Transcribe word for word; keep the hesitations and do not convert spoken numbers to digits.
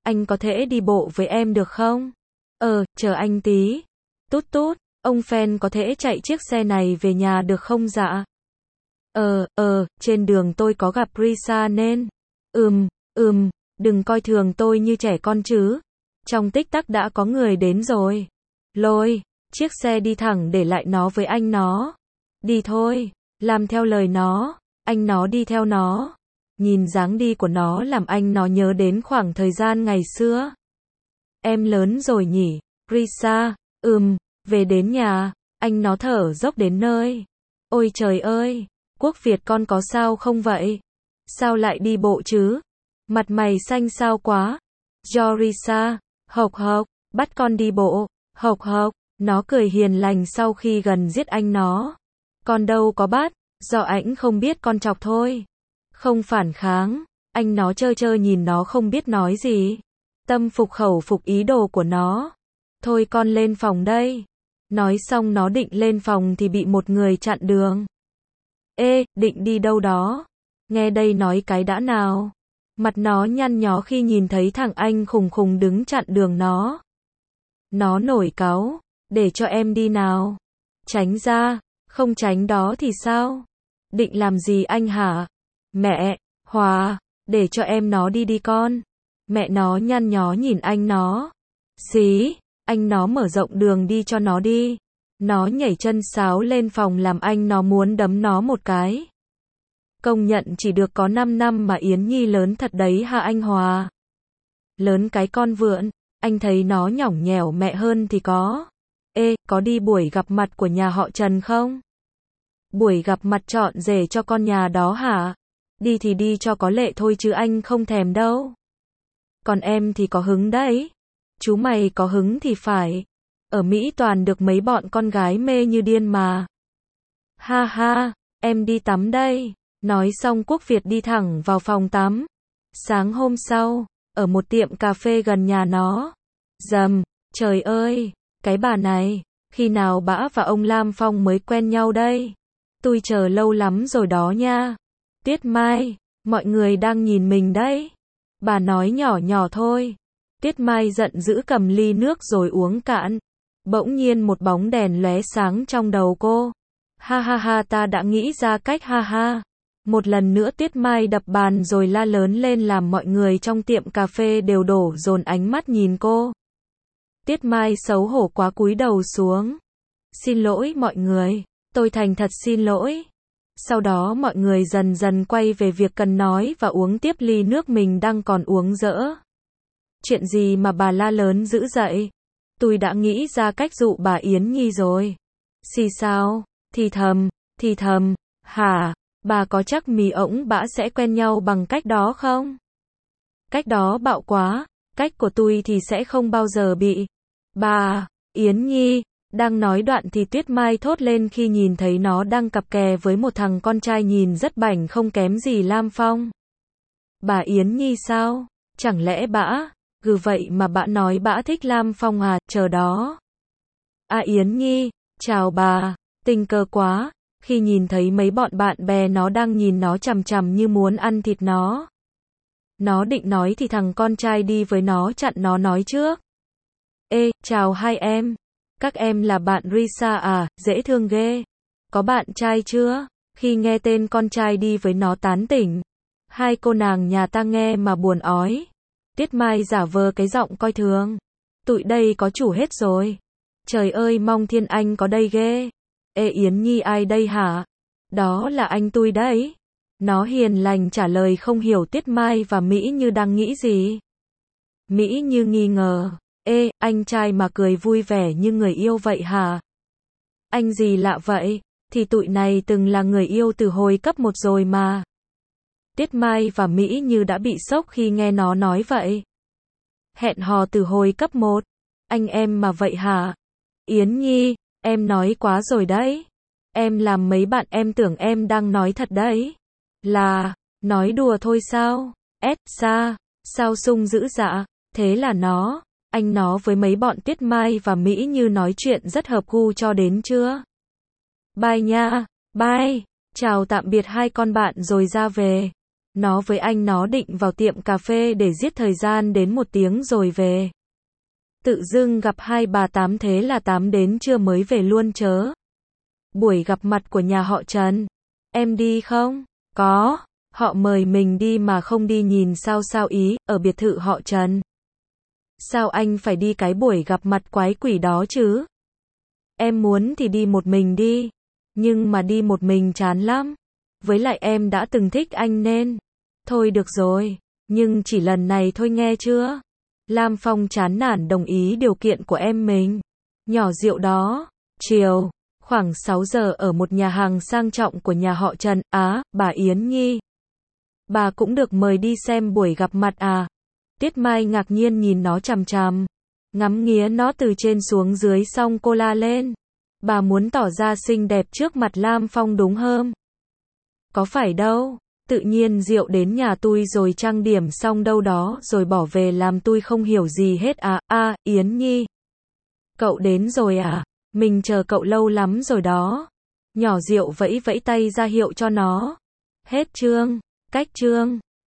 anh có thể đi bộ với em được không? Ờ, chờ anh tí. Tút tút, ông fan có thể chạy chiếc xe này về nhà được không dạ? Ờ, ờ, trên đường tôi có gặp Risa nên. Ừm, ừm, đừng coi thường tôi như trẻ con chứ. Trong tích tắc đã có người đến rồi. Lôi, chiếc xe đi thẳng để lại nó với anh nó. Đi thôi, làm theo lời nó, anh nó đi theo nó. Nhìn dáng đi của nó làm anh nó nhớ đến khoảng thời gian ngày xưa. Em lớn rồi nhỉ, Risa, ừm, về đến nhà, anh nó thở dốc đến nơi. Ôi trời ơi, Quốc Việt con có sao không vậy? Sao lại đi bộ chứ? Mặt mày xanh xao quá. Do Risa, hộc hộc, bắt con đi bộ, hộc hộc, nó cười hiền lành sau khi gần giết anh nó. Con đâu có bắt, do ảnh không biết con chọc thôi. Không phản kháng, anh nó trơ trơ nhìn nó không biết nói gì. Tâm phục khẩu phục ý đồ của nó. Thôi con lên phòng đây. Nói xong nó định lên phòng thì bị một người chặn đường. Ê, định đi đâu đó? Nghe đây nói cái đã nào. Mặt nó nhăn nhó khi nhìn thấy thằng anh khùng khùng đứng chặn đường nó. Nó nổi cáu, để cho em đi nào. Tránh ra, không tránh đó thì sao? Định làm gì anh hả? Mẹ, Hòa, để cho em nó đi đi con. Mẹ nó nhăn nhó nhìn anh nó. Xí, anh nó mở rộng đường đi cho nó đi. Nó nhảy chân sáo lên phòng làm anh nó muốn đấm nó một cái. Công nhận chỉ được có năm năm mà Yến Nhi lớn thật đấy hả anh Hòa? Lớn cái con vượn, anh thấy nó nhỏng nhẽo mẹ hơn thì có. Ê, có đi buổi gặp mặt của nhà họ Trần không? Buổi gặp mặt chọn rể cho con nhà đó hả? Đi thì đi cho có lệ thôi chứ anh không thèm đâu. Còn em thì có hứng đấy. Chú mày có hứng thì phải. Ở Mỹ toàn được mấy bọn con gái mê như điên mà. Ha ha, em đi tắm đây. Nói xong Quốc Việt đi thẳng vào phòng tắm. Sáng hôm sau, ở một tiệm cà phê gần nhà nó. Dầm, trời ơi, cái bà này, khi nào bả và ông Lam Phong mới quen nhau đây? Tôi chờ lâu lắm rồi đó nha. Tiết Mai, mọi người đang nhìn mình đấy. Bà nói nhỏ nhỏ thôi. Tiết Mai giận dữ cầm ly nước rồi uống cạn. Bỗng nhiên một bóng đèn lóe sáng trong đầu cô. Ha ha ha, ta đã nghĩ ra cách, ha ha. Một lần nữa Tiết Mai đập bàn rồi la lớn lên làm mọi người trong tiệm cà phê đều đổ dồn ánh mắt nhìn cô. Tiết Mai xấu hổ quá cúi đầu xuống. Xin lỗi mọi người, tôi thành thật xin lỗi. Sau đó mọi người dần dần quay về việc cần nói và uống tiếp ly nước mình đang còn uống dỡ. Chuyện gì mà bà la lớn dữ dậy? Tôi đã nghĩ ra cách dụ bà Yến Nhi rồi. Xì sao? Thì thầm, thì thầm, hả? Bà có chắc mì ổng bã sẽ quen nhau bằng cách đó không? Cách đó bạo quá, cách của tôi thì sẽ không bao giờ bị. Bà, Yến Nhi, đang nói đoạn thì Tuyết Mai thốt lên khi nhìn thấy nó đang cặp kè với một thằng con trai nhìn rất bảnh không kém gì Lam Phong. Bà Yến Nhi sao? Chẳng lẽ bã? Gừ vậy mà bã nói bã thích Lam Phong à, chờ đó. À Yến Nhi, chào bà, tình cờ quá. Khi nhìn thấy mấy bọn bạn bè nó đang nhìn nó chằm chằm như muốn ăn thịt nó. Nó định nói thì thằng con trai đi với nó chặn nó nói trước. Ê, chào hai em. Các em là bạn Risa à, dễ thương ghê. Có bạn trai chưa? Khi nghe tên con trai đi với nó tán tỉnh. Hai cô nàng nhà ta nghe mà buồn ói. Tiết Mai giả vờ cái giọng coi thường. Tụi đây có chủ hết rồi. Trời ơi, mong Thiên Anh có đây ghê. Ê Yến Nhi ai đây hả? Đó là anh tôi đấy. Nó hiền lành trả lời không hiểu Tiết Mai và Mỹ Như đang nghĩ gì. Mỹ Như nghi ngờ. Ê, anh trai mà cười vui vẻ như người yêu vậy hả? Anh gì lạ vậy? Thì tụi này từng là người yêu từ hồi cấp một rồi mà. Tiết Mai và Mỹ Như đã bị sốc khi nghe nó nói vậy. Hẹn hò từ hồi cấp một. Anh em mà vậy hả? Yến Nhi, em nói quá rồi đấy. Em làm mấy bạn em tưởng em đang nói thật đấy. Là, nói đùa thôi sao? Ét, xa, sao sung dữ dạ? Thế là nó, anh nó với mấy bọn Tiết Mai và Mỹ Như nói chuyện rất hợp gu cho đến chưa? Bye nha, bye, chào tạm biệt hai con bạn rồi ra về. Nó với anh nó định vào tiệm cà phê để giết thời gian đến một tiếng rồi về. Tự dưng gặp hai bà Tám thế là Tám đến trưa mới về luôn chớ. Buổi gặp mặt của nhà họ Trần. Em đi không? Có. Họ mời mình đi mà không đi nhìn sao sao ý, ở biệt thự họ Trần. Sao anh phải đi cái buổi gặp mặt quái quỷ đó chứ? Em muốn thì đi một mình đi. Nhưng mà đi một mình chán lắm. Với lại em đã từng thích anh nên. Thôi được rồi. Nhưng chỉ lần này thôi nghe chưa? Lam Phong chán nản đồng ý điều kiện của em mình. Nhỏ rượu đó. Chiều. Khoảng sáu giờ ở một nhà hàng sang trọng của nhà họ Trần. Á, bà Yến Nhi. Bà cũng được mời đi xem buổi gặp mặt à? Tiết Mai ngạc nhiên nhìn nó chằm chằm. Ngắm nghía nó từ trên xuống dưới xong cô la lên. Bà muốn tỏ ra xinh đẹp trước mặt Lam Phong đúng không? Có phải đâu. Tự nhiên Diệu đến nhà tôi rồi trang điểm xong đâu đó rồi bỏ về làm tôi không hiểu gì hết à. A, Yến Nhi. Cậu đến rồi à? Mình chờ cậu lâu lắm rồi đó. Nhỏ Diệu vẫy vẫy tay ra hiệu cho nó. Hết chương. Cách chương.